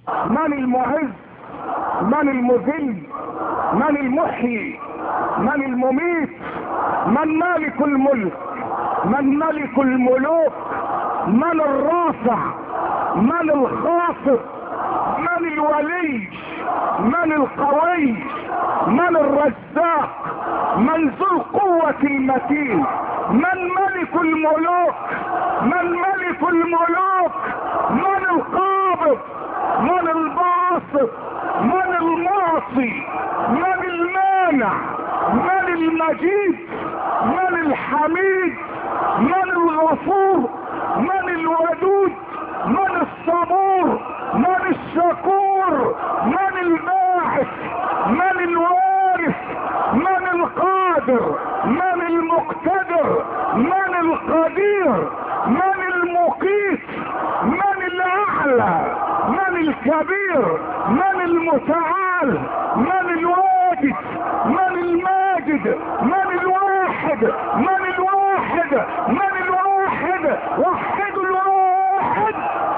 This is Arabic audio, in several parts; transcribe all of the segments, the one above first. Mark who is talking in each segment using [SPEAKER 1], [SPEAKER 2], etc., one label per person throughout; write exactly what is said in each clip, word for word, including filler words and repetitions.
[SPEAKER 1] من المعز، من المذل، من المحيي، من المميت، من مالك الملك، من ملك الملوك، من الرافع، من الخافض، من الولي، من القوي، من الرزاق، من ذو القوة المتين، من ملك الملوك، من ملك الملوك، من القابض، من الباسط، من المعطي، من المانع، من المجيد، من الحميد، من الغفور، من الودود، من الصبور، من الشكور، من الباعث، من الوارث، من القادر، من المقتدر، من القدير، من المقيت، من الاعلى، من الكبير، من المتعال، من الواجد، من الماجد، من الواحد، من الواحد، من الواحد، وحد الواحد.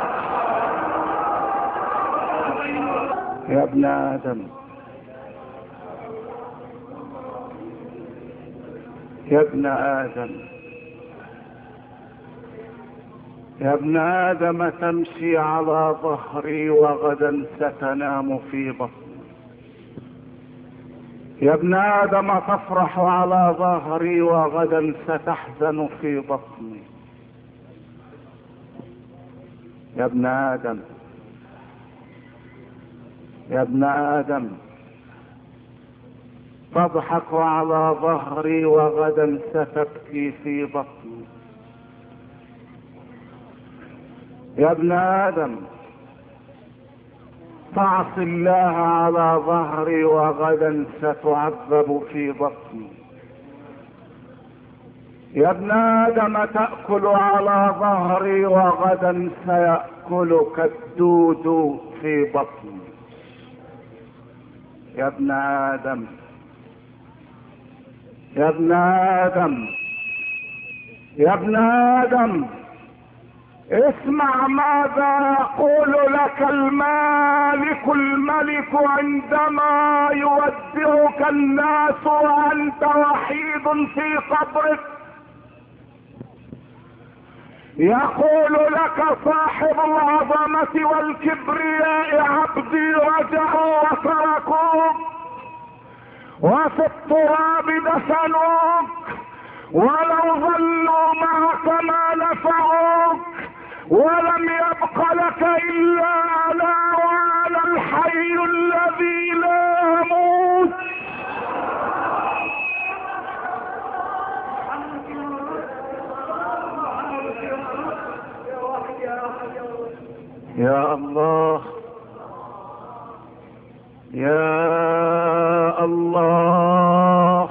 [SPEAKER 2] يا ابن آدم، يا ابن آدم، يا ابن آدم، تمشي على ظهري وغدا ستنام في بطني. يا ابن آدم، تفرح على ظهري وغدا ستحزن في بطني. يا ابن آدم، يا ابن آدم، تضحك على ظهري وغدا ستبكي في بطني. يا ابن آدم، تعصي الله على ظهري وغدا ستعذب في بطني. يا ابن آدم، تأكل على ظهري وغدا سيأكلك الدود في بطني. يا ابن آدم، يا ابن آدم، يا ابن آدم، اسمع ماذا يقول لك المالك الملك عندما يودعك الناس وأنت وحيد في قبرك. يقول لك صاحب العظمة والكبرياء: عبدي رجعوا وتركوك، وفي التراب دفنوك، ولو ظلوا معك ما نفعوك، ولم يبق لك إلا أنا وأنا الحي الذي لا يموت. يا الله، يا الله،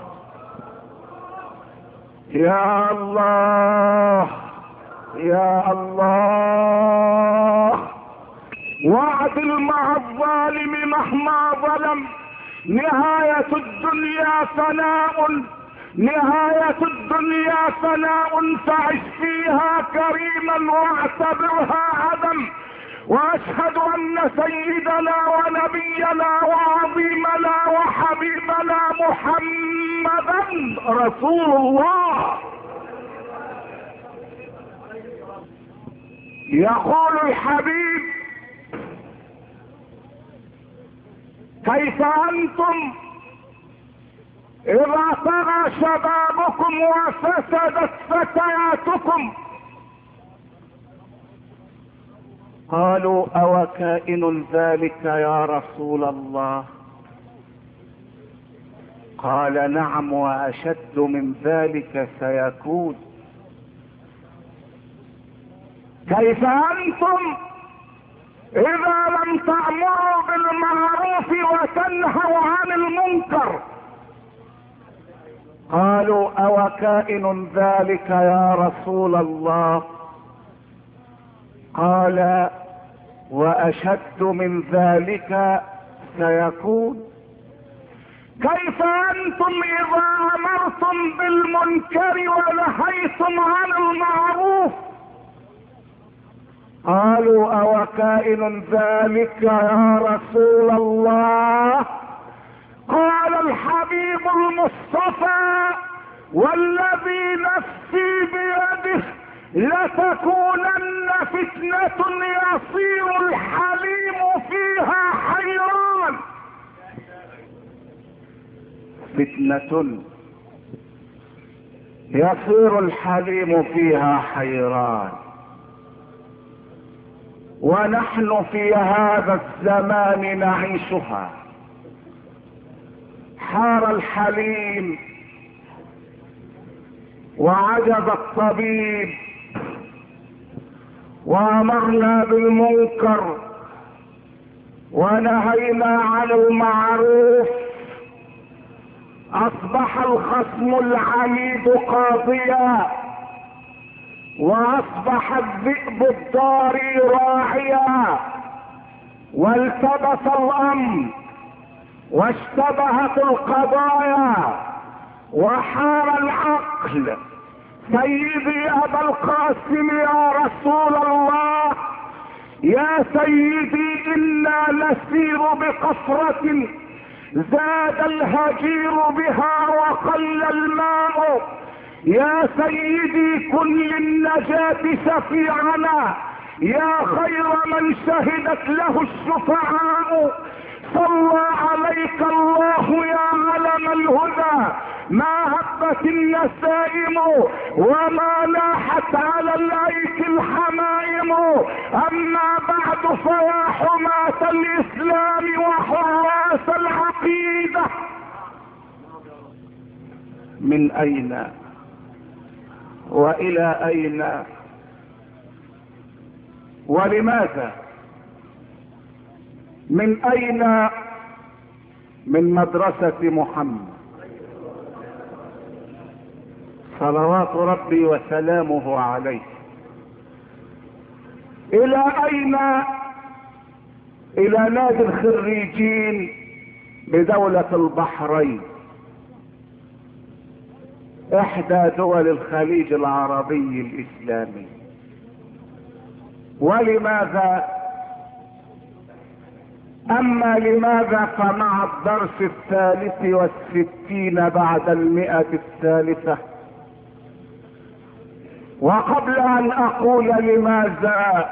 [SPEAKER 2] يا الله، يا الله.
[SPEAKER 1] واعدل مع الظالم مهما ظلم. نهاية الدنيا فناء، نهاية الدنيا فناء، فعش فيها كريما واعتبرها عدم. واشهد ان سيدنا ونبينا وعظيمنا وحبيبنا محمدا رسول الله. يقول الحبيب: كيف انتم اذا طغى شبابكم وفسدت فتياتكم؟
[SPEAKER 2] قالوا: أو كائن ذلك يا رسول الله؟ قال: نعم، وأشد من ذلك سيكون.
[SPEAKER 1] كيف أنتم إذا لم تأمروا بالمعروف وتنهوا عن المنكر؟
[SPEAKER 2] قالوا: أو كائن ذلك يا رسول الله؟ قال: وأشد من ذلك سيكون.
[SPEAKER 1] كيف أنتم إذا أمرتم بالمنكر ونهيتم عن المعروف؟ قالوا أو كائن ذلك يا رسول الله؟ قال الحبيب المصطفى والذي نفسي بيده لتكونن فتنة يصير الحليم فيها حيران. فتنة يصير الحليم فيها حيران، ونحن في هذا الزمان نعيشها. حار الحليم وعجز الطبيب، وامرنا بالمنكر ونهينا عن المعروف. اصبح الخصم العنيد قاضيا، واصبح الذئب الضاري راعيا، والتبس الامر واشتبهت القضايا وحار العقل. سيدي ابا القاسم يا رسول الله، يا سيدي انا نسير بقصرة زاد الهجير بها وقل الماء. يا سيدي كن للنجاة شفيعنا، يا خير من شهدت له الشفعاء. صلى عليك الله يا علم الهدى، ما هبت النسائم وما لاحت على الايك الحمائم. اما بعد فيا حماة الاسلام وحراس العقيدة، من اين والى اين ولماذا؟ من اين؟ من مدرسة محمد صلوات ربي وسلامه عليه. الى اين؟ الى نادي الخريجين بدولة البحرين، احدى دول الخليج العربي الاسلامي. ولماذا؟ اما لماذا فمع الدرس الثالث والستين بعد المئة الثالثة. وقبل ان اقول لماذا،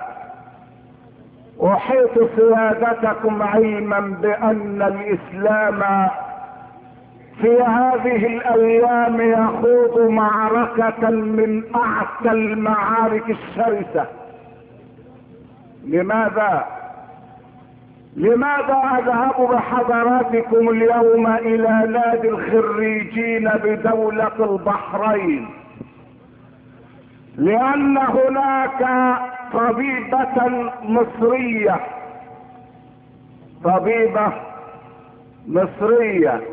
[SPEAKER 1] احيط سيادتكم علما بان الاسلام في هذه الايام يخوض معركة من اعتى المعارك الشرسة. لماذا؟ لماذا اذهب بحضراتكم اليوم الى نادي الخريجين بدولة البحرين؟ لان هناك طبيبة مصرية، طبيبة مصرية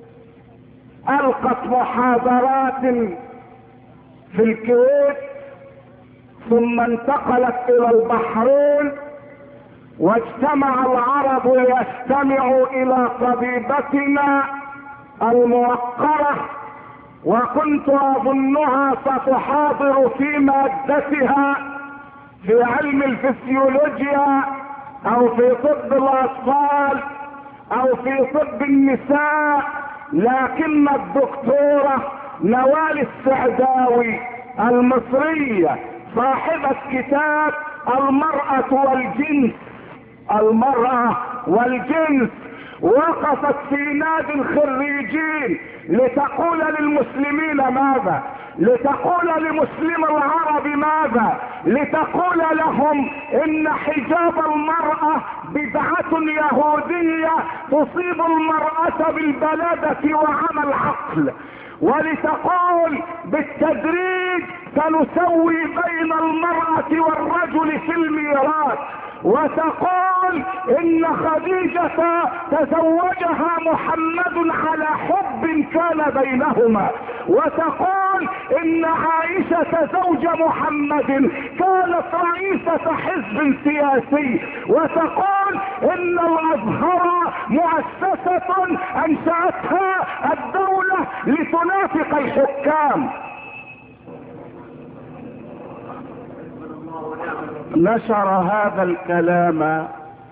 [SPEAKER 1] القت محاضرات في الكويت، ثم انتقلت الى البحرين، واجتمع العرب ليستمعوا الى طبيبتنا الموقرة، وكنت اظنها ستحاضر في مادتها في علم الفسيولوجيا او في طب الاطفال او في طب النساء، لكن الدكتورة نوال السعداوي المصرية صاحبة كتاب المرأة والجنس، المرأة والجنس، وقفت في نادي الخريجين لتقول للمسلمين ماذا؟ لتقول لمسلم العرب ماذا؟ لتقول لهم ان حجاب المرأة بدعة يهودية تصيب المرأة بالبلادة وعمى العقل، ولتقول بالتدريج سنسوي بين المرأة والرجل في الميراث، وتقول ان خديجة تزوجها محمد على حب كان بينهما، وتقول ان عائشة زوج محمد كانت رئيسة حزب سياسي، وتقول ان الازهر مؤسسة انشأتها الدولة لتنافق الحكام.
[SPEAKER 2] نشر هذا الكلام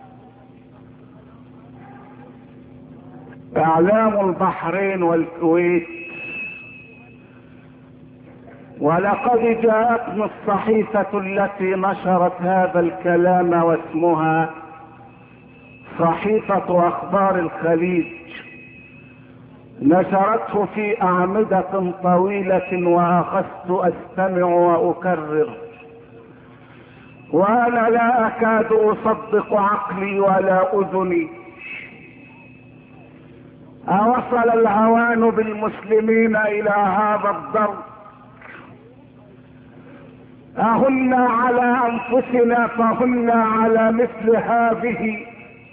[SPEAKER 2] اعلام البحرين والكويت، ولقد جاءتني الصحيفة التي نشرت هذا الكلام واسمها صحيفة اخبار الخليج، نشرته في اعمدة طويلة واخذت استمع واكرر، وانا لا اكاد اصدق عقلي ولا اذني. اوصل الهوان بالمسلمين الى هذا الضرب؟ اهن على انفسنا فهن على مثل هذه؟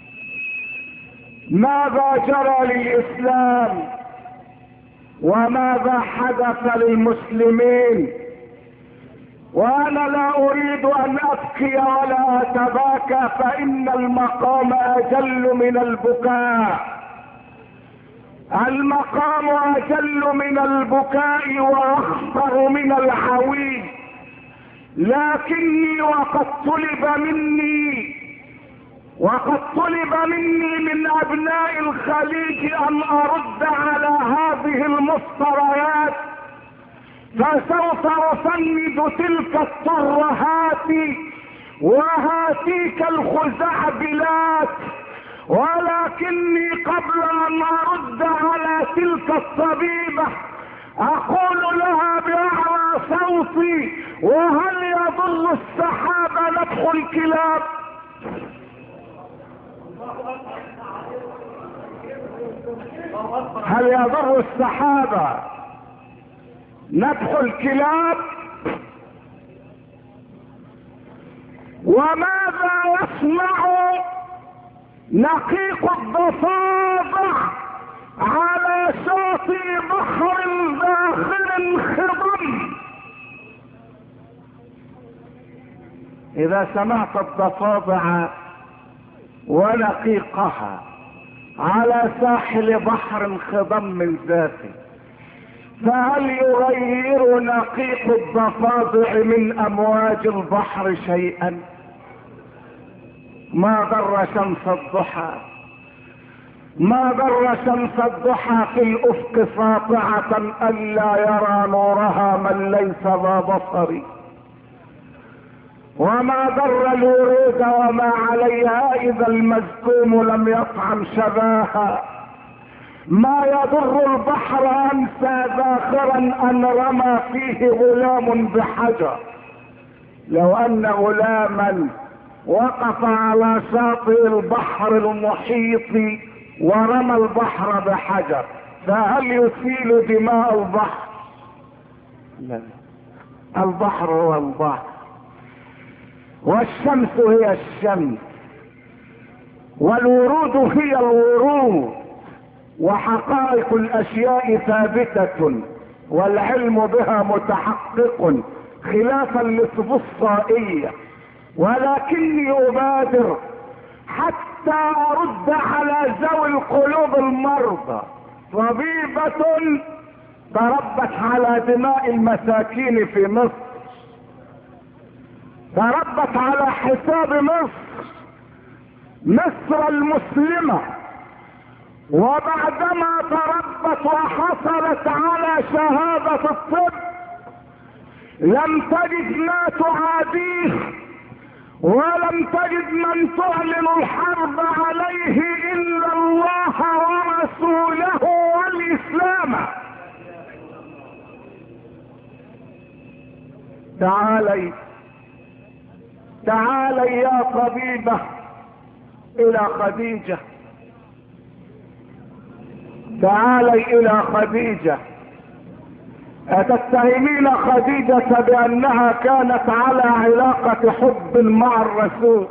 [SPEAKER 2] ماذا جرى للاسلام وماذا حدث للمسلمين؟ وانا لا اريد ان ابكي ولا اتباكى، فان المقام اجل من البكاء، المقام اجل من البكاء واخطر من العويل. لكني وقد طلب مني وقد طلب مني من ابناء الخليج ان ارد على هذه المفتريات، فسوف افند تلك الترهات وهاتيك الخزعبلات، ولكني قبل ان ارد على تلك الطبيبة اقول لها باعلى صوتي: وهل يضر السحاب نبح الكلاب؟ هل يضر السحاب نبح الكلاب؟ وماذا يصنع نقيق الضفادع على شاطئ بحر داخل خضم؟ اذا سمعت الضفادع ونقيقها على ساحل بحر خضم ذاته، فهل يغير نقيق الضفادع من امواج البحر شيئا؟ ما ضر شمس الضحى ما ضر شمس الضحى في الافق ساطعة الا يرى نورها من ليس ذا بصر، وما ضر الورود وما عليها اذا المزكوم لم يطعم شباها، ما يضر البحر انسى ذاخرا ان رمى فيه غلام بحجر. لو ان غلاما وقف على شاطئ البحر المحيط ورمى البحر بحجر، فهل يسيل دماء البحر؟ لا، البحر هو البحر، والشمس هي الشمس، والورود هي الورود، وحقائق الاشياء ثابتة والعلم بها متحقق، خلافا للصفصائية. ولكني ابادر حتى ارد على ذوي القلوب المرضى. طبيبة تربت على دماء المساكين في مصر، تربت على حساب مصر مصر المسلمة، وبعدما تربت وحصلت على شهادة الطب لم تجد ما تعاديه، ولم تجد من تعلن الحرب عليه الا الله ورسوله والاسلام. تعالي تعالي يا طبيبة الى خديجة، تعالي الى خديجة. اتتهمين خديجة بانها كانت على علاقة حب مع الرسول؟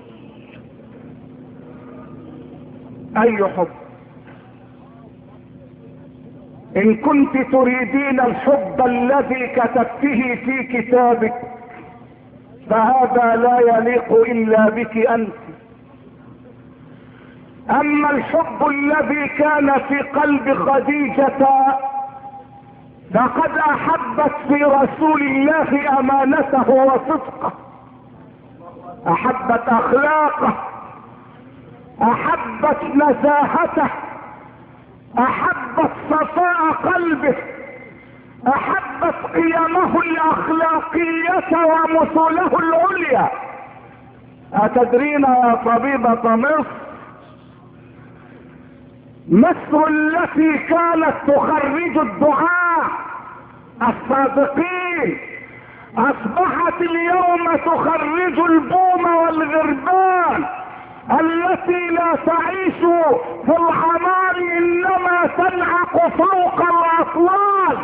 [SPEAKER 2] اي حب؟ ان كنت تريدين الحب الذي كتبته في كتابك فهذا لا يليق الا بك انت. اما الحب الذي كان في قلب خديجة فقد احبت في رسول الله امانته وصدقه،
[SPEAKER 1] احبت اخلاقه، احبت نزاهته، احبت صفاء قلبه، احبت قيمه الاخلاقية ومثله العليا. اتدرين يا طبيبة مصر، مصر التي كانت تخرج الدعاة الصادقين اصبحت اليوم تخرج البوم والغربان التي لا تعيش في الحمار انما تنعق فوق الاطلال.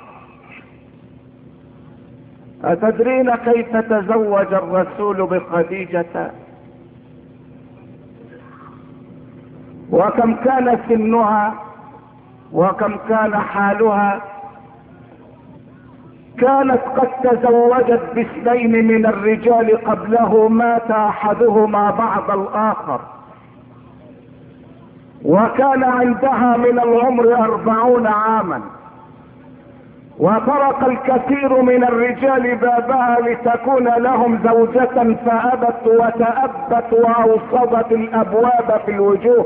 [SPEAKER 1] اتدرين كيف تزوج الرسول بخديجة؟ وكم كان سنها وكم كان حالها؟ كانت قد تزوجت باثنين من الرجال قبله، مات احدهما بعد الاخر، وكان عندها من العمر اربعون عاما، وطرق الكثير من الرجال بابها لتكون لهم زوجة فابت وتأبت واوصدت الابواب في الوجوه.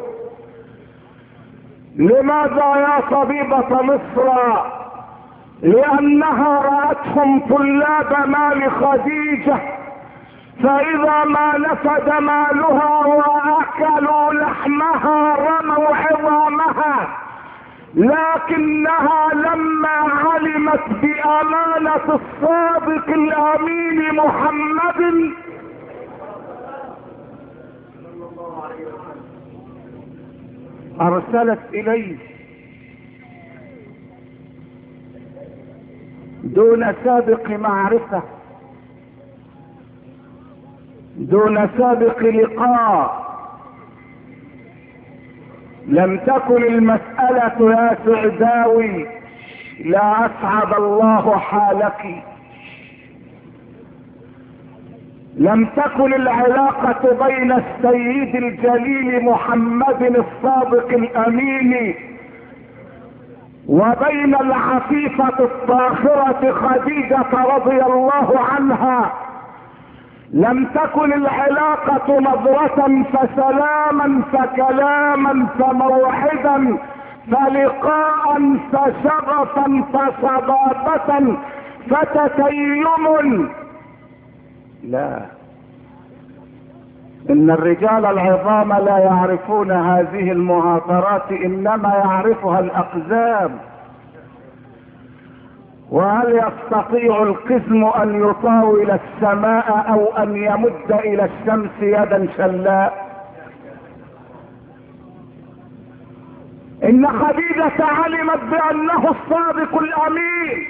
[SPEAKER 1] لماذا يا طبيبة مصر؟ لانها رأتهم طلاب مال خديجة، فاذا ما نفد مالها واكلوا لحمها رموا عظامها، لكنها لما علمت بامانة الصادق الامين محمد ارسلت اليه دون سابق معرفة، دون سابق لقاء. لم تكن المسألة يا سعداوي لا اسعد الله حالك، لم تكن العلاقة بين السيد الجليل محمد الصادق الامين وبين العفيفة الطاهرة خديجة رضي الله عنها، لم تكن العلاقة نظرة فسلاما فكلاما فموعدا فلقاء فشغفا فصبابة فتتيم. لا، ان الرجال العظام لا يعرفون هذه المهاترات، انما يعرفها الاقزام. وهل يستطيع القزم ان يطاول السماء او ان يمد الى الشمس يدا شلاء؟ ان خديجة علمت بانه الصادق الامين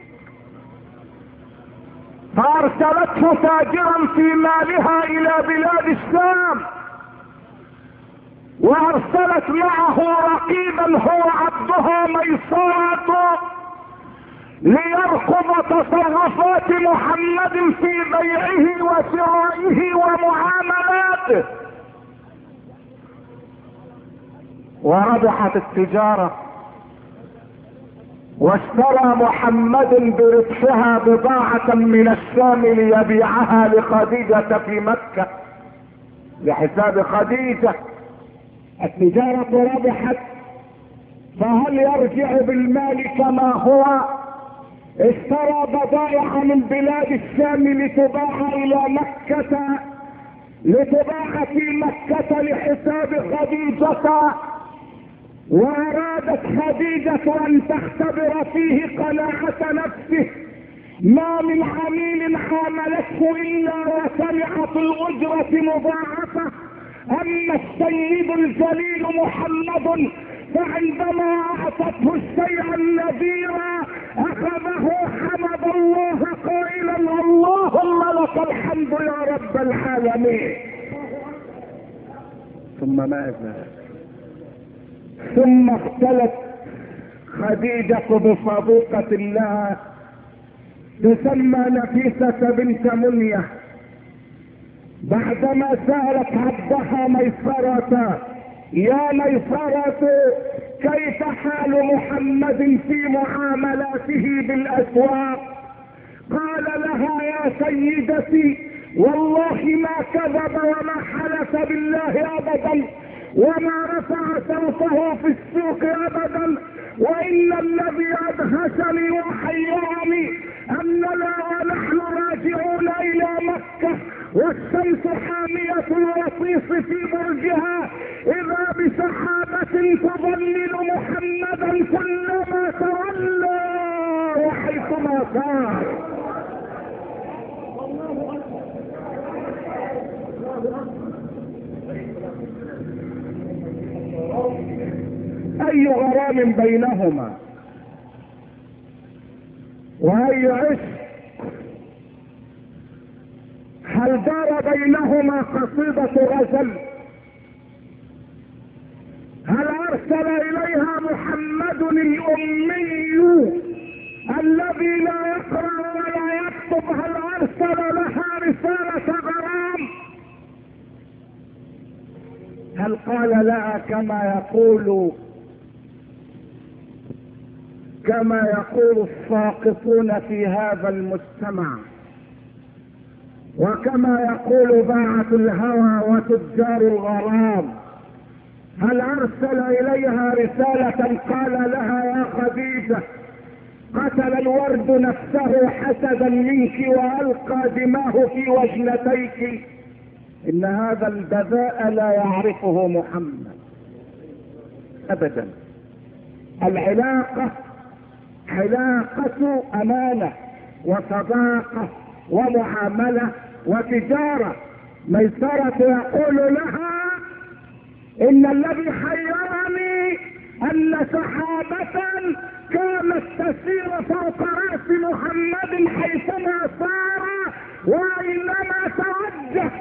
[SPEAKER 1] فارسلته تاجرا في مالها الى بلاد الشام، وارسلت معه رقيبا هو عبدها ميسرة ليرقب تصرفات محمد في بيعه وشرائه ومعاملاته. وربحت التجارة، واشترى محمد بربحها بضاعة من الشام ليبيعها لخديجة في مكة بحساب خديجة. التجارة ربحت، فهل يرجع بالمال كما هو؟ اشترى بضائع من بلاد الشام لتباع الى مكة، لتباع في مكة لحساب خديجة، وارادت خديجة ان تختبر فيه قناعة نفسه. ما من عميل حاملته الا وسمعت الاجرة مضاعفة، اما السيد الجليل محمد فعندما اعطته الشيء النذير اخذه حمد الله قائلا اللهم لك الحمد يا رب العالمين. ثم ماذا؟ ثم اختلت خديجة بصديقة الله تسمى نفيسة بنت منية، بعدما سألت عبدها ميسرة يا ميسرة كيف حال محمد في معاملاته بالاسواق؟ قال لها يا سيدتي
[SPEAKER 2] والله ما كذب وما حلف بالله ابدا وما رفع صوته في السوق ابدا. وان الذي ادهشني وحيرني اننا ونحن راجعون الى مكة والشمس حامية الوطيس في برجها اذا بسحابة تظلل محمدا كلما تولى وحيثما صار. اي غرام بينهما واي عشق. هل دار بينهما قصيدة غزل؟ هل ارسل اليها محمد الامي الذي لا يقرأ ولا يكتب هل ارسل لها رسالة غرام؟ هل قال لها كما يقول كما يقول الساقطون في هذا المجتمع وكما يقول باعة الهوى وتجار الغرام، هل ارسل اليها رسالة قال لها يا خديجة قتل الورد نفسه حسدا منك والقى دماه في وجنتيك؟ ان هذا البذاء لا يعرفه محمد ابدا. العلاقة علاقة امانة وصداقة ومعاملة وتجارة. ميسرة يقول لها ان الذي حيرني ان سحابة كانت تسير فوق رأس محمد حيثما سار واينما توجه.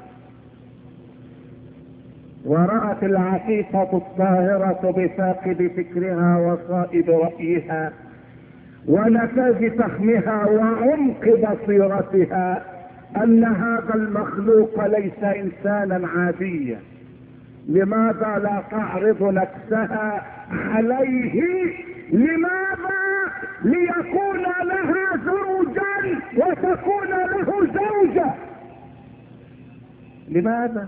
[SPEAKER 2] ورأت العفيفة الطاهرة بفاقد فكرها وصائب رأيها ونفاذ فهمها وعمق بصيرتها ان هذا المخلوق ليس انسانا عاديا. لماذا لا تعرض نفسها عليه؟ لماذا؟ ليكون لها زوجا وتكون له زوجة. لماذا؟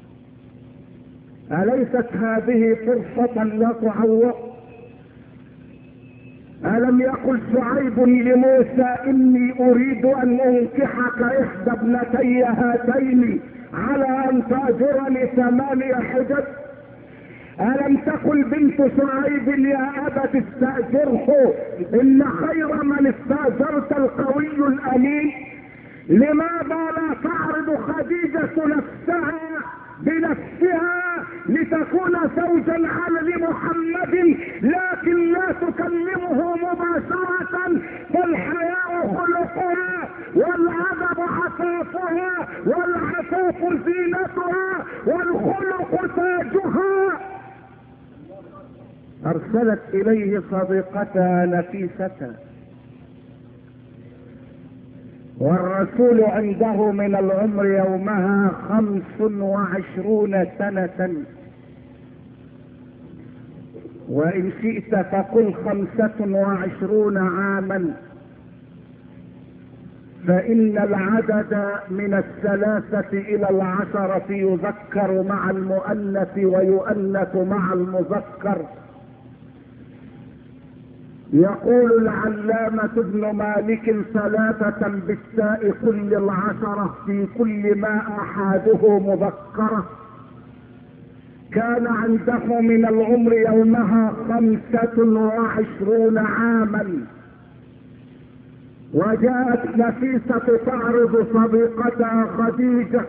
[SPEAKER 2] أليست هذه فرصة لا تعوض؟ ألم يقل شعيب لموسى إني أريد أن أنكحك إحدى ابنتي هاتين على أن تأجرني ثمانية حجج؟ ألم تقل بنت شعيب يا أبت استأجره إن خير من استأجرت القوي الأمين؟ لماذا لا تعرض خديجة نفسها بنفسها لتكون زوجا على محمد لكن لا تكلمه مباشرة؟ فالحياء خلقها والادب عفافها والعفاف زينتها والخلق تاجها. ارسلت اليه صديقتها نفيسة والرسول عنده من العمر يومها خمس وعشرون سنة وإن شئت فقل خمسة وعشرون عاما، فإن العدد من الثلاثة إلى العشرة يذكر مع المؤنث ويؤنث مع المذكر. يقول العلامة ابن مالك ثلاثة بالتاء كل العشرة في كل ما أحاده مذكرة. كان عنده من العمر يومها خمسة وعشرون عاما. وجاءت نفيسة تعرض صديقتها خديجة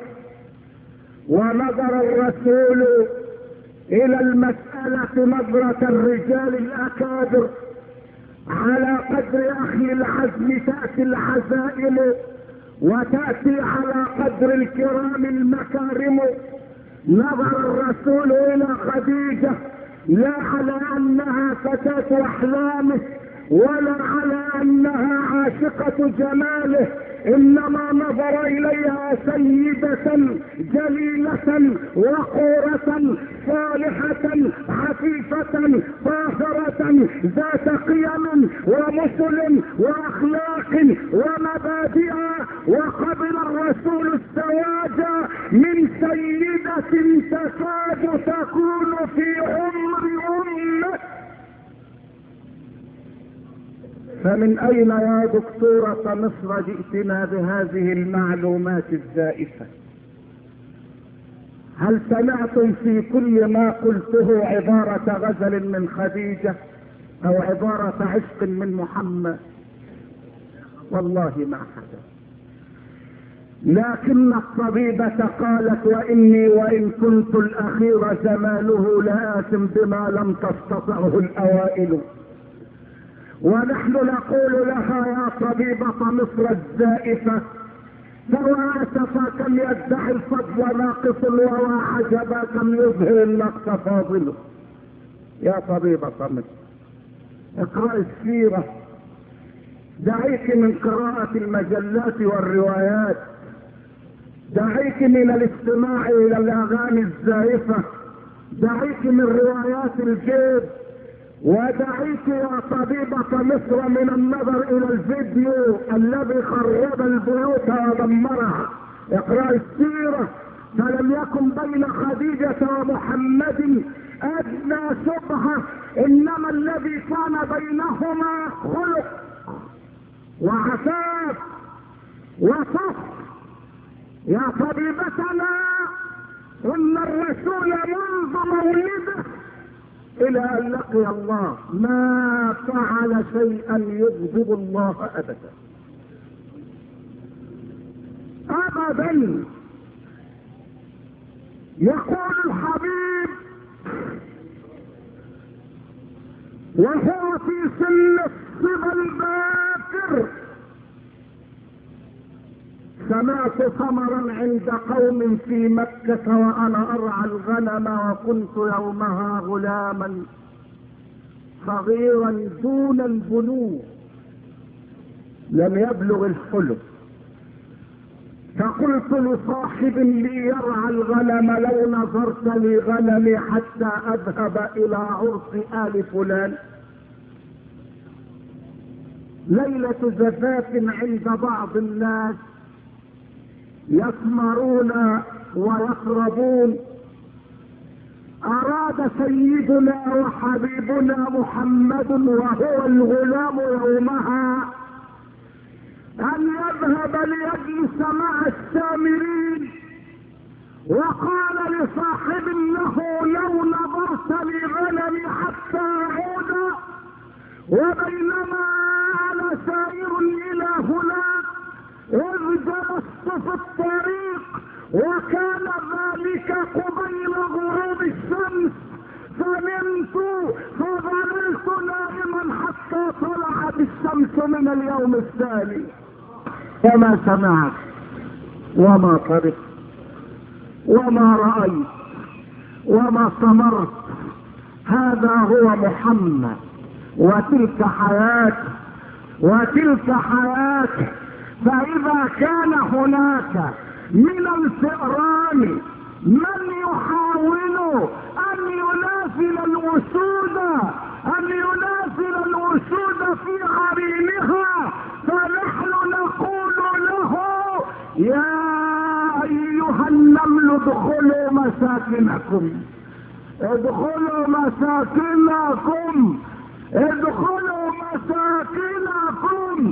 [SPEAKER 2] ونظر الرسول إلى المسألة نظرة الرجال الأكابر. على قدر اخي العزم تأتي العزائم وتأتي على قدر الكرام المكارم. نظر الرسول الى خديجة لا على انها فتاة احلامه ولا على انها عاشقة جماله، انما نظر اليها سيدة جليلة وقورة صالحة عفيفة طاهرة ذات قيم ومثل واخلاق ومبادئ، وقبل الرسول الزواج من سيدة تكاد تكون في عمر امه. فمن اين يا دكتورة مصر جئتنا بهذه المعلومات الزائفة؟ هل سمعتم في كل ما قلته عبارة غزل من خديجة او عبارة عشق من محمد؟ والله ما حدث. لكن الطبيبة قالت واني وان كنت الاخير زمانه لآثم بما لم تستطعه الاوائل. ونحن نقول لها يا طبيبة مصر الزائفة فواسف كم يدعي الفضل ناقص وعجبا كم يظهر النقص فاضله. يا طبيبة مصر اقرأ السيرة، دعيك من قراءة المجلات والروايات، دعيك من الاستماع الى الاغاني الزائفة، دعيك من روايات الجيب، ودعيك يا طبيبة مصر من النظر الى الفيديو الذي خرب البيوت ودمرها. اقرأ السيرة، فلم يكن بين خديجة ومحمد ادنى شبهة، انما الذي كان بينهما خلق وعفاف وصف. يا طبيبتنا ان الرسول منذ مولده الى ان لقي الله ما فعل شيئا يغضب الله ابدا ابدا. يقول الحبيب وهو في سن الصبا الباكر سمعت ثمرا عند قوم في مكة وانا ارعى الغنم، وكنت يومها غلاما صغيرا دون البلوغ لم يبلغ الحلم، فقلت لصاحب لي يرعى الغنم لو نظرت لغنمي حتى اذهب الى عرس ال فلان. ليلة زفاف عند بعض الناس يثمرون ويقربون، اراد سيدنا وحبيبنا محمد وهو الغلام يومها ان يذهب ليجلس مع السامرين، وقال لصاحب له لو نظرت لغنمي حتى اعود، وبينما انا سائر الى هناك اذ جلست في الطريق وكان ذلك قبيل غروب الشمس، فنمت فظللت نائما حتى طلعت الشمس من اليوم الثاني. وما سمعت وما طرقت وما رأيت وما سمرت، هذا هو محمد وتلك حياته وتلك حياته. فإذا كان هناك من الفئران من يحاول أن ينازل الوسود أن ينازل الوسود في عرينها، فنحن نقول له يا أيها النمل ادخلوا مساكنكم ادخلوا مساكنكم ادخلوا مساكنكم.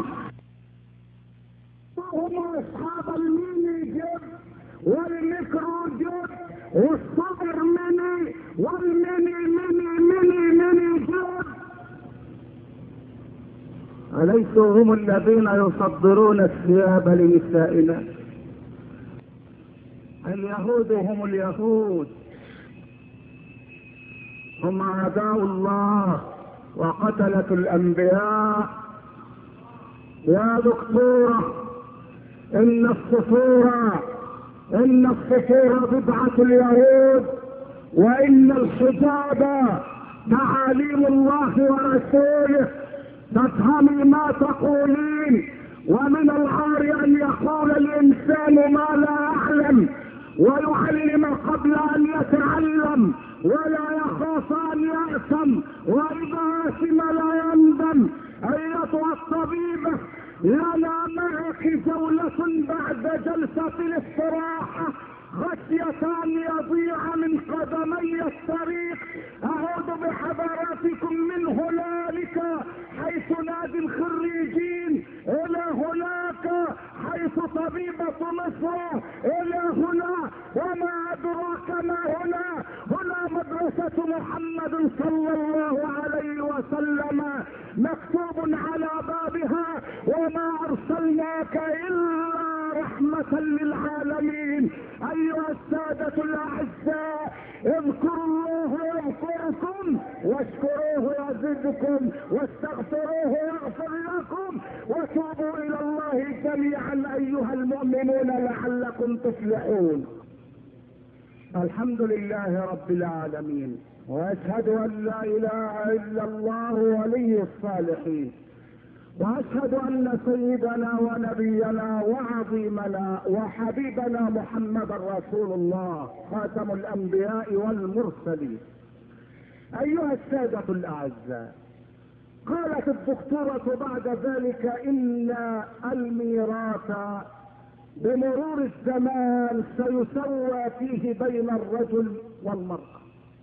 [SPEAKER 2] هم اصحاب الميني جيب والميكرو جيب والصدر ميني والميني ميني ميني ميني جيب، أليسوا هم الذين يصدرون الثياب لنسائنا؟ اليهود هم اليهود، هم أعداء الله وقتلة الأنبياء. يا دكتورة إن الصفورة إن الصفورة بدعة اليهود، وإن الحجاب تعاليم الله ورسوله. تفهمي ما تقولين
[SPEAKER 1] ومن العار ان يقول الانسان ما لا يعلم ويعلم قبل ان يتعلم ولا يخاف ان يأثم واذا اثم لا يندم. ايتها الطبيبة لنا معك جولة بعد جلسة الاستراحة خشية ان يضيع من قدمي الطريق. اعود بحضراتكم من هنالك حيث نادي الخريجين الى هناك حيث طبيبة مصر الى هنا، وما ادراك ما هنا. هنا مدرسة محمد صلى الله عليه وسلم مكتوب على بابها وما ارسلناك الا رحمة للعالمين. ايها السادة الاعزاء، اذكروا الله يذكركم واشكروه يزدكم واستغفروه يغفر لكم وتوبوا الى الله جميعا ايها المؤمنون لعلكم تفلحون. الحمد لله رب العالمين، واشهد ان لا اله الا الله ولي الصالحين، واشهد ان سيدنا ونبينا وعظيمنا وحبيبنا محمد رسول الله خاتم الانبياء والمرسلين. ايها السادة الاعزاء، قالت الدكتورة بعد ذلك ان الميراث بمرور الزمان سيسوى فيه بين الرجل والمرأة،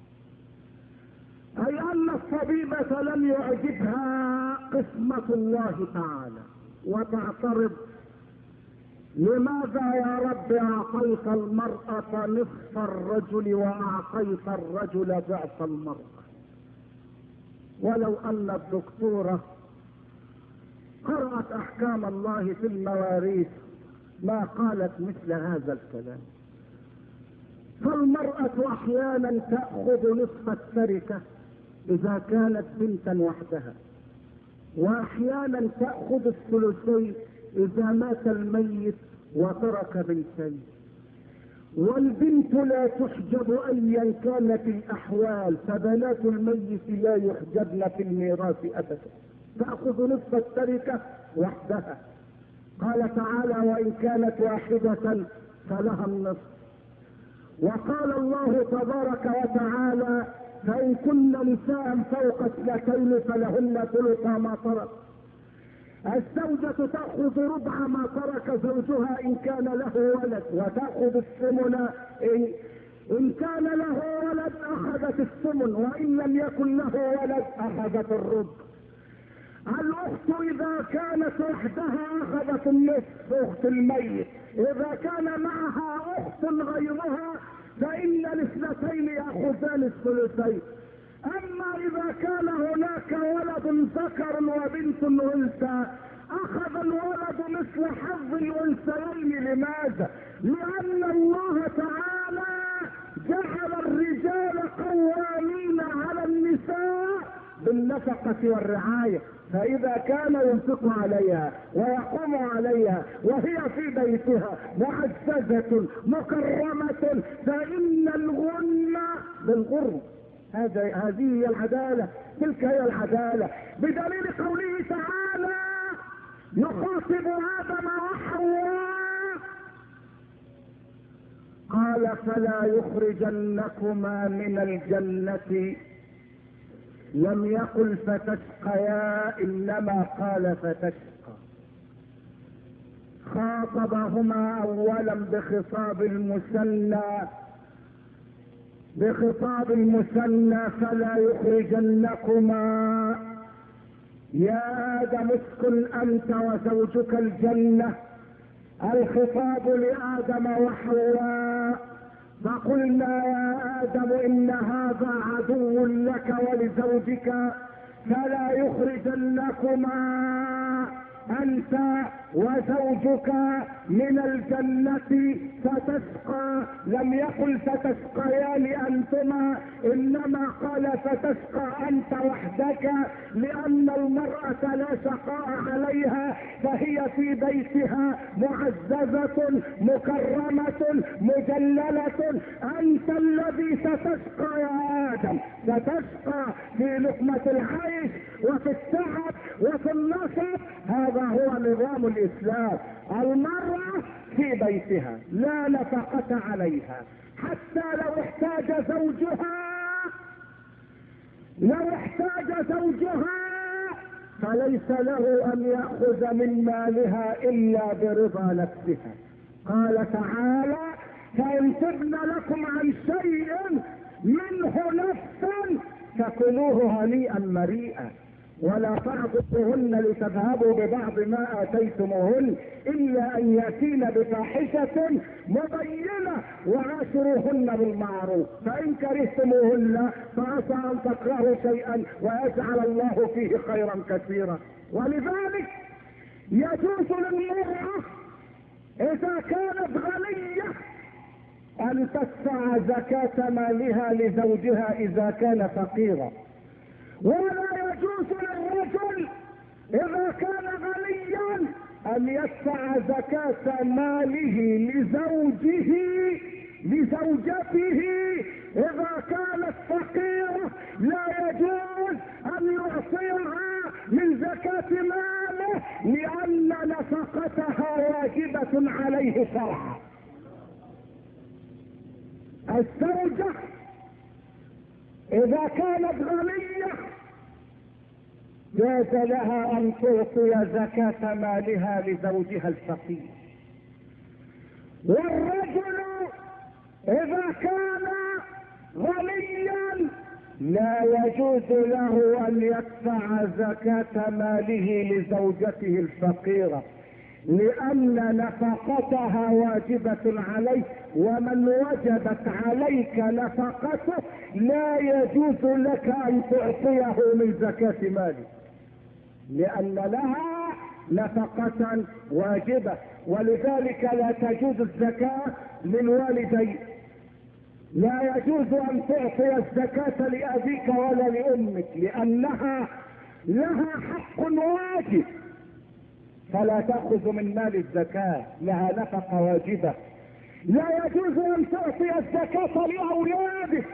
[SPEAKER 1] اي ان الطبيبة لم يعجبها قسمة الله تعالى وتعترض: لماذا يا رب اعطيت المرأة نصف الرجل واعطيت الرجل ضعف المرأة؟ ولو ان الدكتورة قرأت احكام الله في المواريث ما قالت مثل هذا الكلام. فالمرأة احيانا تأخذ نصف التركة اذا كانت بنتا وحدها، واحيانا تأخذ الثلثين اذا مات الميت وترك بنتين. والبنت لا تحجب ايا كانت الاحوال، فبنات الميت لا يحجبن في الميراث ابدا، تأخذ نصف التركة وحدها. قال تعالى: وان كانت واحدة فلها النصف. وقال الله تبارك وتعالى: فإن كن نساء فوق اثنتين فلهن ثلث ما ترك. الزوجة تأخذ ربع ما ترك زوجها إن كان له ولد، وتأخذ الثمن إن, إن كان له ولد أخذت الثمن، وإن لم يكن له ولد أخذت الربع. الأخت إذا كانت وحدها أخذت النصف، أخت الميت. إذا كان معها أخت غيرها فإن الاثنتين يأخذان الثلثين. أما إذا كان هناك ولد ذكر وبنت أنثى أخذ الولد مثل حظ الأنثيين. لماذا؟ لأن الله تعالى جعل الرجال قوامين على النساء بالنفقة والرعاية، فإذا كان ينفق عليها ويقوم عليها وهي في بيتها معززة مكرمة فإن الغنى بالغرم. هذا هذه هي العدالة، تلك هي العدالة، بدليل قوله تعالى: يخاطب آدم وحواء قال: فلا يخرجنكما من الجنة. لم يقل فتشقيا، انما قال فتشقى. خاطبهما اولا بخطاب المثنى بخطاب المثنى: فلا يخرجنكما يا آدم اسكن أنت وزوجك الجنة. الخطاب لآدم وحواء، فقلنا يا آدم إن هذا عدو لك ولزوجك فلا يخرجنكما أنت وزوجك من الجنة فتشقى. لم يقل فتشقيان أنتما، إنما قال فتشقى أنت وحدك، لأن المرأة لا شقاء عليها، فهي في بيتها معززة مكرمة مجللة. أنت الذي ستشقى يا
[SPEAKER 2] ادم، ستشقى في لقمة العيش وفي التعب وفي النصب. هذا هو نظام الاسلام. المرأة في بيتها لا نفقة عليها، حتى لو احتاج زوجها لو احتاج زوجها فليس له ان يأخذ من مالها الا برضا نفسها. قال تعالى: فان تبن لكم عن شيء منه نفسا فكلوه هنيئا مريئا، ولا تعضلوهن لتذهبوا ببعض ما اتيتموهن الا ان ياتين بفاحشة مبينة وعاشروهن بالمعروف، فان كرهتموهن فعسى ان تكرهوا شيئا ويجعل الله فيه خيرا كثيرا. ولذلك يجوز للمرأة اذا كانت غنية ان تدفع زكاة مالها لزوجها اذا كان فقيرا، ولا يجوز للرجل اذا كان غنيا ان يدفع زكاة ماله لزوجه لزوجته اذا كانت فقيرة. لا يجوز ان يعطيها من زكاة ماله لان نفقتها واجبة عليه شرعا. الزوجة اذا كانت غنية جاز لها ان تعطي زكاة مالها لزوجها الفقير، والرجل اذا كان غنيا لا يجوز له ان يدفع زكاة ماله لزوجته الفقيرة لان نفقتها واجبة عليه، ومن وجبت عليك نفقته لا يجوز لك ان تعطيه من زكاة ماله لان لها نفقة واجبة. ولذلك لا تجوز الزكاة للوالدين، لا يجوز ان تعطي الزكاة لابيك ولا لامك لانها لها حق واجب، فلا تأخذ من مال الزكاة، لها نفقة واجبة. لا يجوز ان تعطي الزكاة لاولادك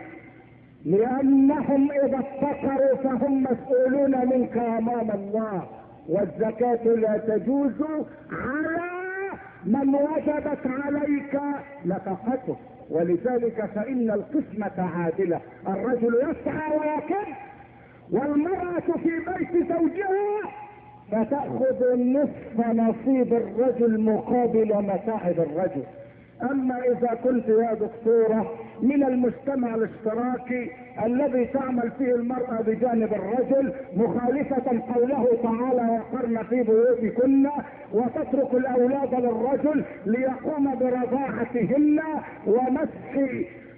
[SPEAKER 2] لانهم اذا افتقروا فهم مسؤولون منك امام الله، والزكاة لا تجوز على من وجبت عليك نفقته. ولذلك فان القسمة عادلة، الرجل يسعى ويكد والمرأة في بيت زوجها فتأخذ نصف نصيب الرجل مقابل متاعب الرجل. اما اذا كنت يا دكتورة من المجتمع الاشتراكي الذي تعمل فيه المرأة بجانب الرجل مخالفة قوله تعالى: وقرن في بيوتكن، وتترك الاولاد للرجل ليقوم برضاعتهن ومسح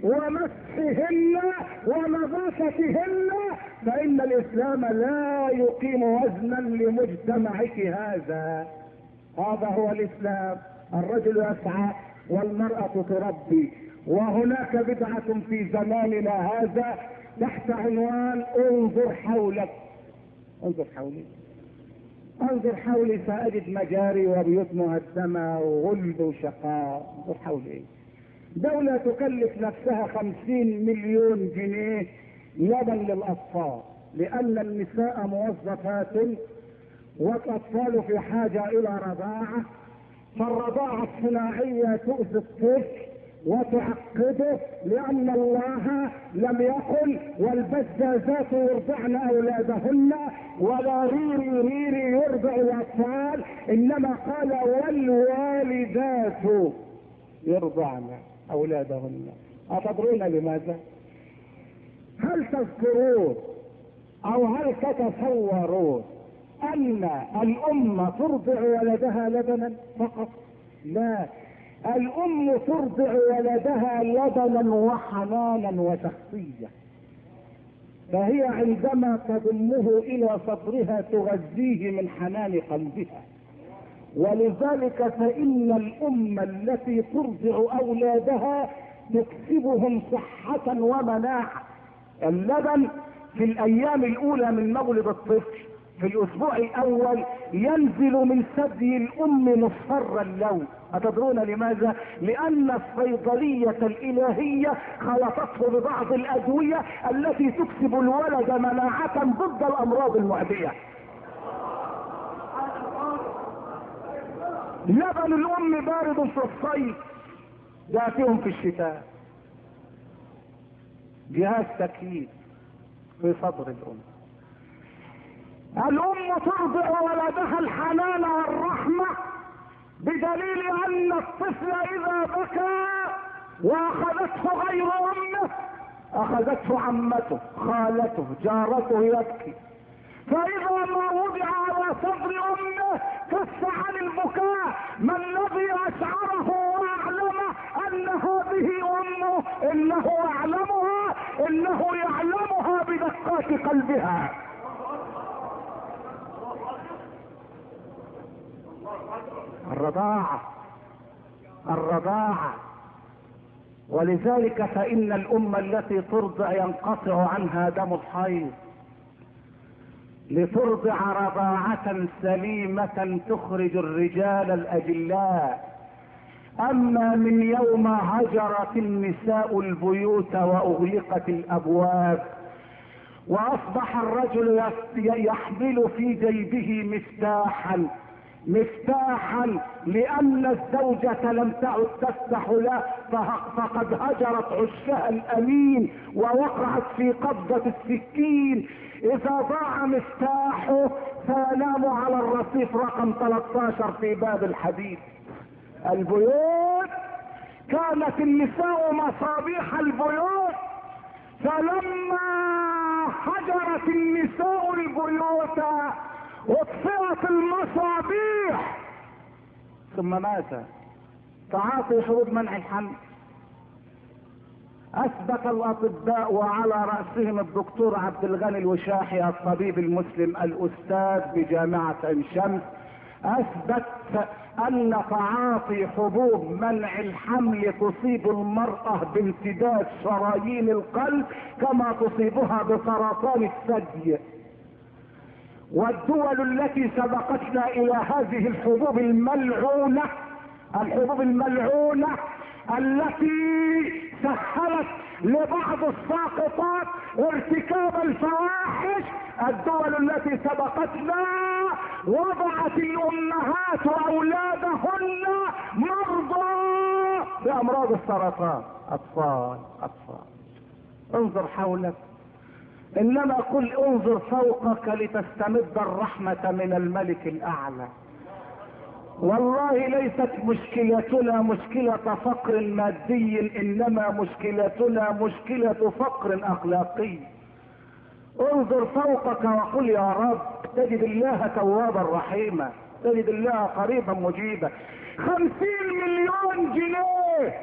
[SPEAKER 2] ومسحهن ونظافتهن، فان الاسلام لا يقيم وزنا لمجتمعك هذا. هذا هو الاسلام. الرجل يسعى والمرأة تربي. وهناك بدعة في زماننا هذا تحت عنوان انظر حولك. انظر حولي انظر حولي فاجد مجاري وبيوت مهدمة وغلب وشقاء. انظر حولي. دولة تكلف نفسها خمسين مليون جنيه لبن للاطفال لان النساء موظفات والاطفال في حاجة الى رضاعة، فالرضاعة الصناعية تؤذي الطفل وتعقده لان الله لم يقل والبزازات يرضعن اولادهن ولا ريري ريري يرضع الاطفال، انما قال والوالدات يرضعن اولادهن. اتدرون لماذا؟ هل تذكرون او هل تتصورون ان الام ترضع ولدها لبنا فقط؟ لا، الام ترضع ولدها لبنا وحنانا وشخصية، فهي عندما تضمه الى صدرها تغذيه من حنان قلبها. ولذلك فان الام التي ترضع اولادها تكسبهم صحة ومناعة. اللبن في الايام الاولى من مولد الطفل في الاسبوع الاول ينزل من ثدي الام مصفر اللون،
[SPEAKER 1] أتدرون لماذا؟ لأن الصيدلية الإلهية خلطته ببعض الأدوية التي تكسب الولد مناعة ضد الأمراض المعدية. لبن الأم بارد في الصيف، دافئ في الشتاء. جهاز تكييف في صدر الأم. الأم ترضع ولدها الحنان والرحمة، بدليل أن الطفل إذا بكى وأخذته غير أمه أخذته عمته خالته جارته يبكي، فإذا ما وضع على صدر أمه كف عن البكاء. ما الذي أشعره وأعلمه أن هذه أمه؟ إنه يعلمها، إنه يعلمها بدقات قلبها. الرضاعة الرضاعة ولذلك فإن الأم التي ترضع ينقطع عنها دم الحيض، لترضع رضاعة سليمة تخرج الرجال الأجلاء. أما من يوم هجرت النساء البيوت وأغلقت الأبواب وأصبح الرجل يحمل في جيبه مفتاحا مفتاحا لأن الزوجة لم تعد تفتح له، فقد هجرت عشها الأمين ووقعت في قبضة السكين. إذا ضاع مفتاحه فينام على الرصيف رقم ثلاثة عشر في باب الحديد. البيوت كانت النساء مصابيح البيوت، فلما هجرت النساء البيوت اطفئت المصابيح. ثم ماذا؟ تعاطي حبوب منع الحمل. اثبت الاطباء وعلى رأسهم الدكتور عبد الغني الوشاحي الطبيب المسلم الاستاذ بجامعة عين شمس، اثبت ان تعاطي حبوب منع الحمل تصيب المرأة بامتداد شرايين القلب كما تصيبها بسرطان الثدي. والدول التي سبقتنا الى هذه الحبوب الملعونة الحبوب الملعونة التي سهلت لبعض الساقطات ارتكاب الفواحش، الدول التي سبقتنا وضعت الامهات واولادهن مرضى بامراض السرطان. اطفال اطفال انظر حولك، انما قل انظر فوقك لتستمد الرحمة من الملك الاعلى. والله ليست مشكلتنا مشكلة فقر مادي، انما مشكلتنا مشكلة فقر اخلاقي. انظر فوقك وقل يا رب، تجد الله توابا رحيما، تجد الله قريبا مجيبا. خمسين مليون جنيه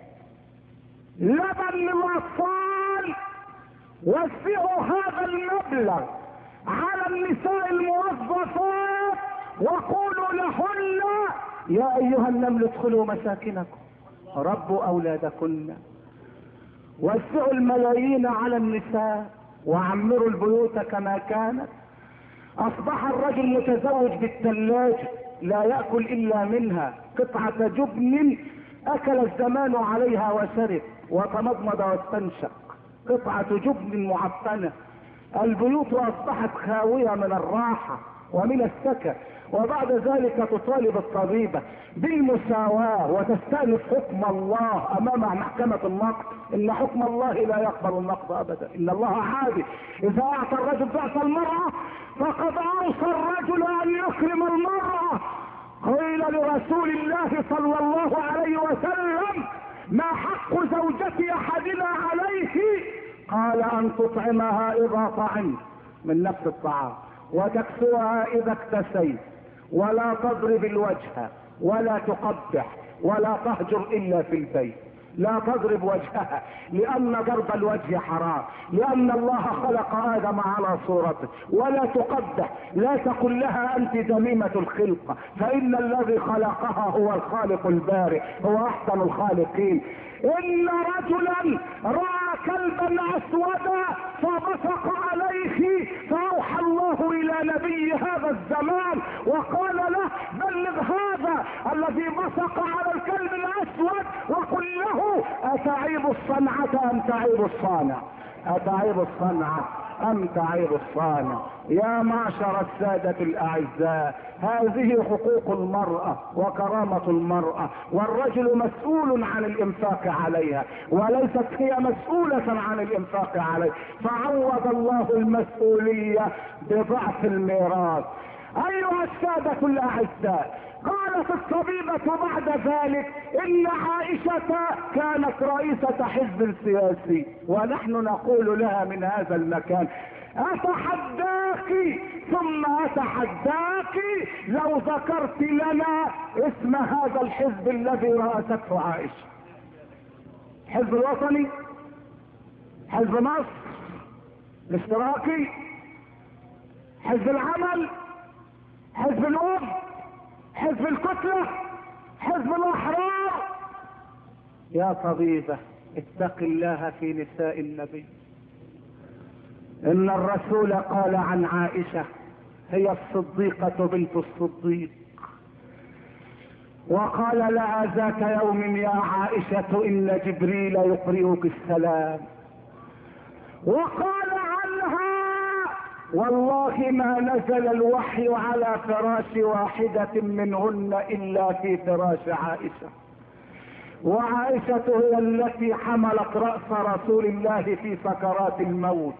[SPEAKER 1] لبن للاطفال، وسعوا هذا المبلغ على النساء الموظفات وقولوا لهن يا ايها النمل ادخلوا مساكنكم ربوا اولادكن. وسعوا الملايين على النساء وعمروا البيوت كما كانت. اصبح الرجل متزوج بالثلاجة لا يأكل الا منها، قطعة جبن اكل الزمان عليها وشرب وتمضمض واستنشق، قطعة جبن معفنة. البيوت اصبحت خاوية من الراحة ومن السكن. وبعد ذلك تطالب الطبيبة بالمساواة وتستأنف حكم الله امام محكمة النقد. ان حكم الله لا يقبل النقد ابدا، ان الله عادل. اذا اعطى الرجل ضعف المرأة فقد اوصى الرجل ان يكرم المرأة. قيل لرسول الله صلى الله عليه وسلم ما حق زوجة احدنا عليه؟ قال ان تطعمها اذا طعمت من نفس الطعام، وتكسوها اذا اكتسيت، ولا تضرب الوجه ولا تقبح ولا تهجر الا في البيت. لا تضرب وجهها لان ضرب الوجه حرام، لان الله خلق ادم على صورته. ولا تقبح، لا تقل لها انت ذميمة الخلقة، فان الذي خلقها هو الخالق البارئ، هو احسن الخالقين. ان رجلا راى كلبا اسودا فبصق عليه، فاوحى الله الى نبي هذا الزمان وقال له بلغ هذا الذي بصق على الكلب الاسود وقل له اتعيب الصنعة ام تعيب الصانع؟ اتعيب الصنعة ام تعيب الصانع؟ يا معشر السادة الاعزاء، هذه حقوق المرأة وكرامة المرأة، والرجل مسؤول عن الانفاق عليها وليست هي مسؤولة عن الانفاق عليه، فعوض الله المسؤولية بضعف الميراث. ايها السادة الاعزاء، قالت الطبيبة بعد ذلك ان عائشة كانت رئيسة حزب سياسي، ونحن نقول لها من هذا المكان اتحداك ثم اتحداك لو ذكرت لنا اسم هذا الحزب الذي رأسته عائشة. حزب الوطني، حزب مصر الاشتراكي، حزب العمل، حزب الأم، حزب الكتلة، حزب الأحرار. يا طبيبة اتق الله في نساء النبي. ان الرسول قال عن عائشة هي الصديقة بنت الصديق، وقال لها ذات يوم يا عائشة ان جبريل يقرئك السلام، وقال عنها والله ما نزل الوحي على فراش واحدة منهن الا في فراش عائشة. وعائشة هي التي حملت رأس رسول الله في سكرات الموت،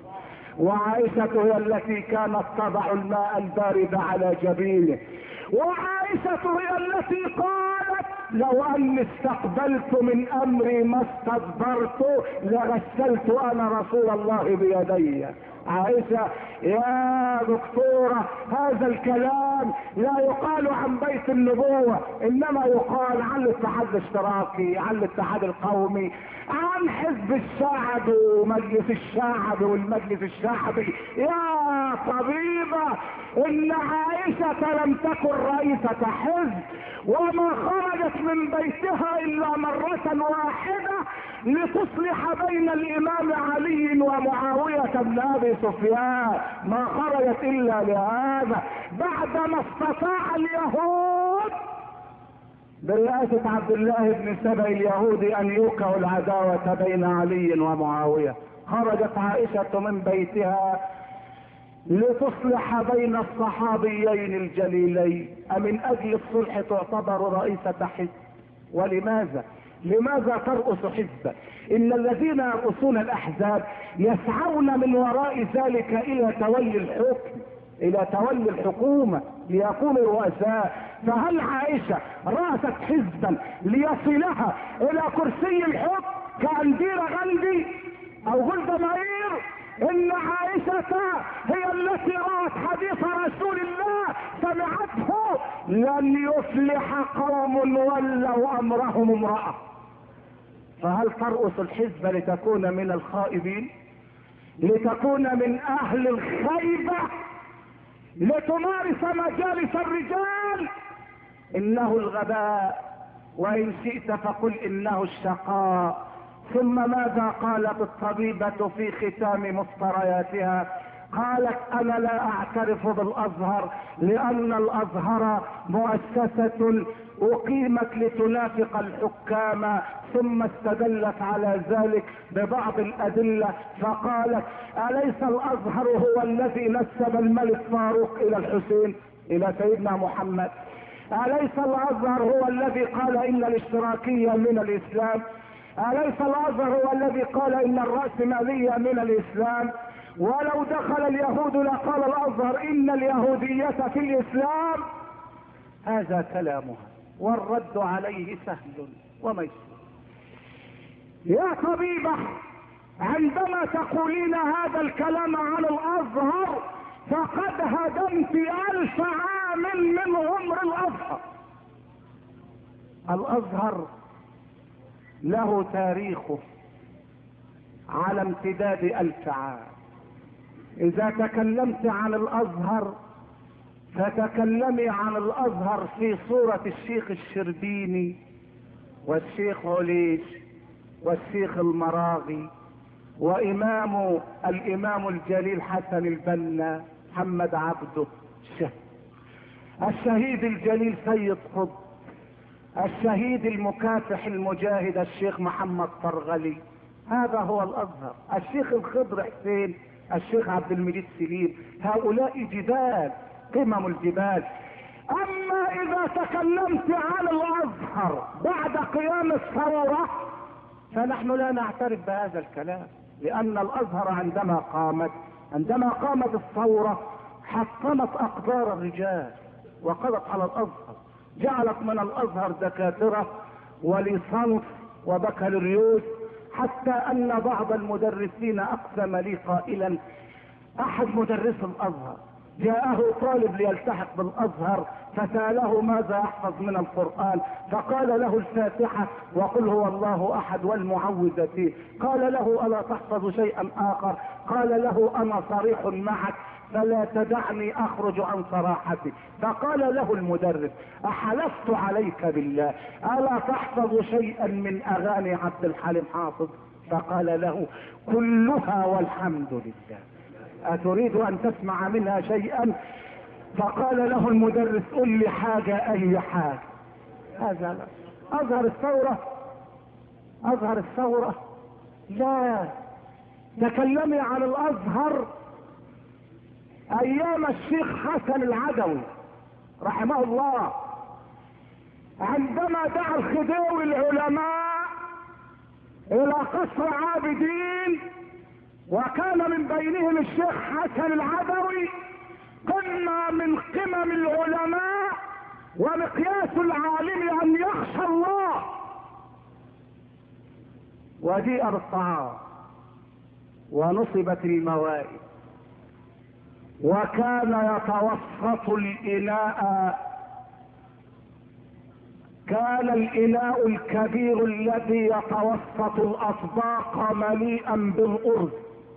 [SPEAKER 1] وعائشة هي التي كانت تضع الماء البارد على جبينه، وعائشة هي التي قالت لو اني استقبلت من امري ما استدبرت لغسلت انا رسول الله بيدي. عائشة يا دكتورة، هذا الكلام لا يقال عن بيت النبوة، انما يقال عن الاتحاد الاشتراكي، عن الاتحاد القومي، عن حزب الشعب ومجلس الشعب والمجلس الشعبي. يا طبيبة ان عائشة لم تكن رئيسة حزب، وما خرجت من بيتها الا مرة واحدة لتصلح بين الامام علي ومعاوية بن ابي سفيان، ما خرجت الا لهذا بعدما استطاع اليهود برئاسة عبد الله بن سبأ اليهودي ان يوقعوا العداوة بين علي ومعاوية. خرجت عائشة من بيتها لتصلح بين الصحابيين الجليلين، أمن اجل الصلح تعتبر رئيسة حزب؟ ولماذا؟ لماذا ترأس حزبا؟ ان الذين يرأسون الاحزاب يسعون من وراء ذلك الى تولي الحكم، الى تولي الحكومة، ليكونوا رؤساء. فهل عائشة رأست حزبا ليصلها الى كرسي الحكم كأنديرة غاندي او جولدا مائير؟ ان عائشة هي التي رأت حديث رسول الله سمعته لن يفلح قوم ولوا امرهم امرأة. فهل ترأس الحزب لتكون من الخائبين، لتكون من اهل الخيبة، لتمارس مجالس الرجال؟ انه الغباء، وان شئت فقل انه الشقاء. ثم ماذا قالت الطبيبة في ختام مفترياتها؟ قالت انا لا اعترف بالازهر لان الازهر مؤسسة اقيمت لتنافق الحكام، ثم استدلت على ذلك ببعض الادلة فقالت اليس الازهر هو الذي نسب الملك فاروق الى الحسين، الى سيدنا محمد؟ اليس الازهر هو الذي قال ان الاشتراكية من الاسلام؟ اليس الازهر هو الذي قال ان الرأسمالية من الاسلام؟ ولو دخل اليهود لقال الازهر ان اليهودية في الاسلام. هذا كلامها والرد عليه سهل وميسر. يا طبيبة، عندما تقولين هذا الكلام عن الازهر فقد هدمت الف عام من عمر الازهر. الازهر له تاريخه على امتداد الف عام. اذا تكلمت عن الازهر فتكلمي عن الازهر في صورة الشيخ الشربيني والشيخ عليش والشيخ المراغي وامام الامام الجليل حسن البنا محمد عبده الشهر. الشهيد الجليل سيد قطب، الشهيد المكافح المجاهد الشيخ محمد فرغلي، هذا هو الازهر. الشيخ الخضر حسين، الشيخ عبد المجيد سليم، هؤلاء جبال قمم الجبال. اما اذا تكلمت عن الازهر بعد قيام الثورة فنحن لا نعترف بهذا الكلام، لان الازهر عندما قامت عندما قامت الثورة حطمت اقدار الرجال وقضت على الازهر، جعلت من الازهر دكاترة وليسانس وبكالوريوس، حتى ان بعض المدرسين اقسم لي قائلا، احد مدرس الازهر جاءه طالب ليلتحق بالازهر فسأله ماذا يحفظ من القرآن، فقال له الفاتحة وقل هو الله احد والمعوذتين. قال له الا تحفظ شيئا اخر؟ قال له انا صريح معك فلا تدعني اخرج عن صراحتي. فقال له المدرس احلفت عليك بالله الا تحفظ شيئا من اغاني عبد الحليم حافظ؟ فقال له كلها والحمد لله، اتريد ان تسمع منها شيئا؟ فقال له المدرس قل لي حاجة، اي حاجة. هذا لا اظهر الثورة، اظهر الثورة لا. تكلمي عن الازهر ايام الشيخ حسن العدوي رحمه الله، عندما دعا الخديوي العلماء الى قصر عابدين وكان من بينهم الشيخ حسن العدوي، قمة من قمم العلماء ومقياس العالم ان يخشى الله، وجيء بالطعام ونصبت الموائد وكان يتوسط الإناء، كان الإناء الكبير الذي يتوسط الأطباق مليئا بالأرز.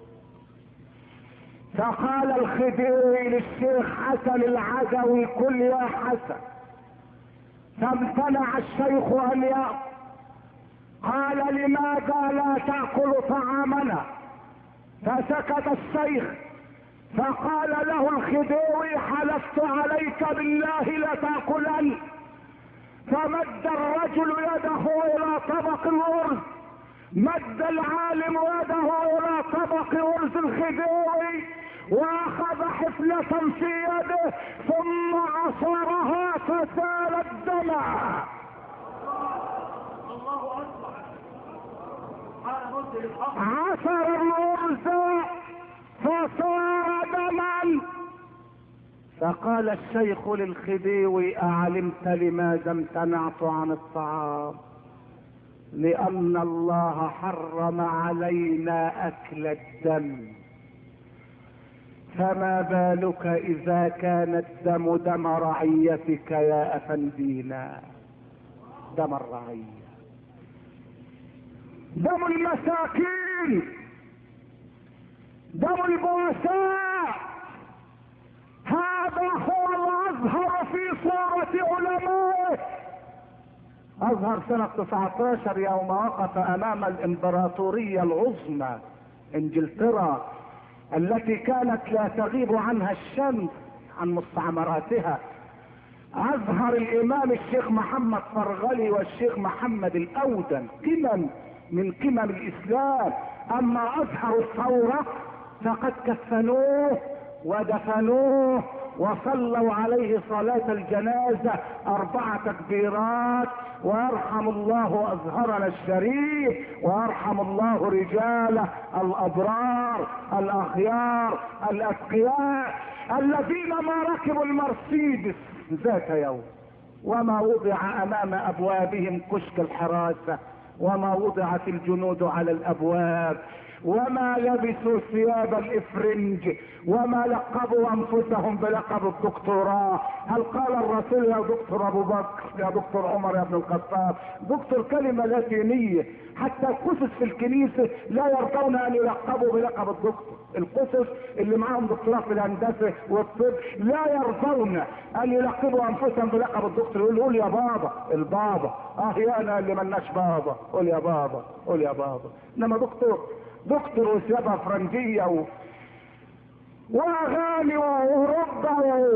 [SPEAKER 1] فقال الخديوي للشيخ حسن العدوي كل يا حسن، فامتنع الشيخ ان يأكل. قال لماذا لا تأكل طعامنا؟ فسكت الشيخ، فقال له الخديوي حلفت عليك بالله لتأكلن. فمد الرجل يده الى طبق الارز، مد العالم يده الى طبق ارز الخديوي واخذ حفلة في يده ثم عصرها فسال الدمع.
[SPEAKER 3] الله اكبر.
[SPEAKER 1] عصر الارز فصار دما. فقال الشيخ للخديوي اعلمت لماذا امتنعت عن الطعام؟ لان الله حرم علينا اكل الدم، فما بالك اذا كان الدم دم رعيتك يا افندينا؟ دم الرعية، دم المساكين، دم البؤساء، هذا هو الازهر في صورة علمائه. ازهر سنة تسعة عشر يوم وقف امام الامبراطورية العظمى انجلترا التي كانت لا تغيب عنها الشمس عن مستعمراتها، ازهر الامام الشيخ محمد فرغلي والشيخ محمد الاودن قمم من قمم الاسلام. اما ازهر الثورة فقد كفنوه ودفنوه وصلوا عليه صلاة الجنازة اربع تكبيرات، ويرحم الله ازهرنا الشريف ويرحم الله رجاله الابرار الاخيار الاتقياء الذين ما ركبوا المرسيدس ذات يوم وما وضع امام ابوابهم كشك الحراسة وما وضعت الجنود على الابواب وما لبسوا ثياب الافرنج وما لقبوا انفسهم بلقب الدكتوراه. هل قال الرسول يا دكتور ابو بكر، يا دكتور عمر، يا ابن الخطاب؟ دكتور كلمة لاتينية، حتى القسس في الكنيسة لا يرضون ان يلقبوا بلقب الدكتور. القسس اللي معاهم دكتوراه في الهندسة والطب لا يرضون ان يلقبوا انفسهم بلقب الدكتور، يقول قول يا بابا البابا، احيانا اللي ملناش بابا قول يا بابا قول يا بابا. انما دكتور دكتور وثيابها فرنجية و... واغاني واوروبا و...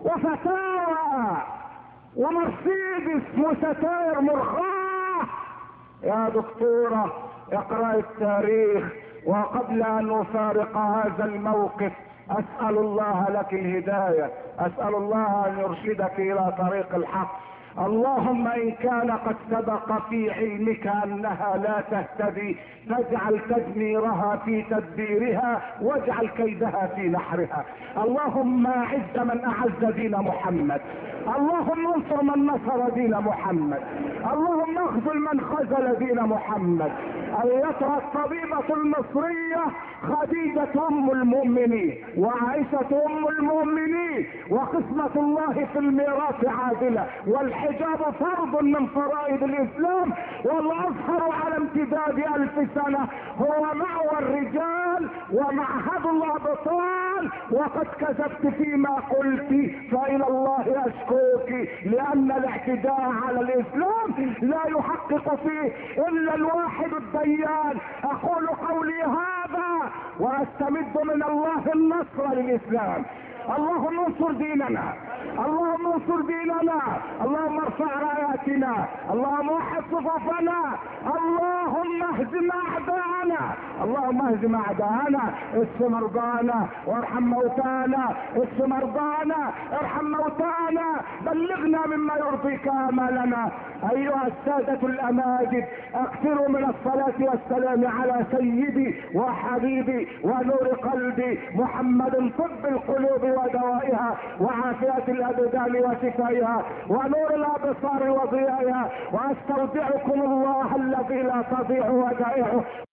[SPEAKER 1] وفتاوى ومرسيدس وستائر مرخاه. يا دكتورة اقرأ التاريخ. وقبل ان نفارق هذا الموقف اسأل الله لك الهداية، اسأل الله ان يرشدك الى طريق الحق. اللهم ان كان قد سبق في علمك انها لا تهتدي فاجعل تدميرها في تدبيرها واجعل كيدها في نحرها. اللهم اعز من اعز دين محمد، اللهم انصر من نصر دين محمد، اللهم اخذل من خذل دين محمد. ايتها الطبيبة المصرية خديجة ام المؤمنين وعائشة ام المؤمنين، وقسمة الله في الميراث عادلة، والحجاب فرض من فرائض الاسلام، والازهر على امتداد الف سنة هو معوى الرجال ومعهد الابطال. وقد كذبت فيما قلت فالى الله اشكوك، لان الاعتداء على الاسلام لا يحقق فيه الا الواحد الديان. اقول قولي هذا واستمد من الله النصر للاسلام. اللهم انصر ديننا، اللهم انصر ديننا، اللهم ارفع راياتنا، اللهم وحد صفوفنا، اللهم اهزم اعداءنا، اللهم اهزم اعداءنا، اشف مرضانا وارحم موتانا، اشف مرضانا ارحم موتانا، بلغنا مما يرضيك امالنا. ايها السادة الاماجد، اكثروا من الصلاة والسلام على سيدي وحبيبي ونور قلبي محمد، طب القلوب ودوائها وعافية الابدان وشفائها ونور الابصار وضيائها. واستودعكم الله الذي لا تضيع ودائعه.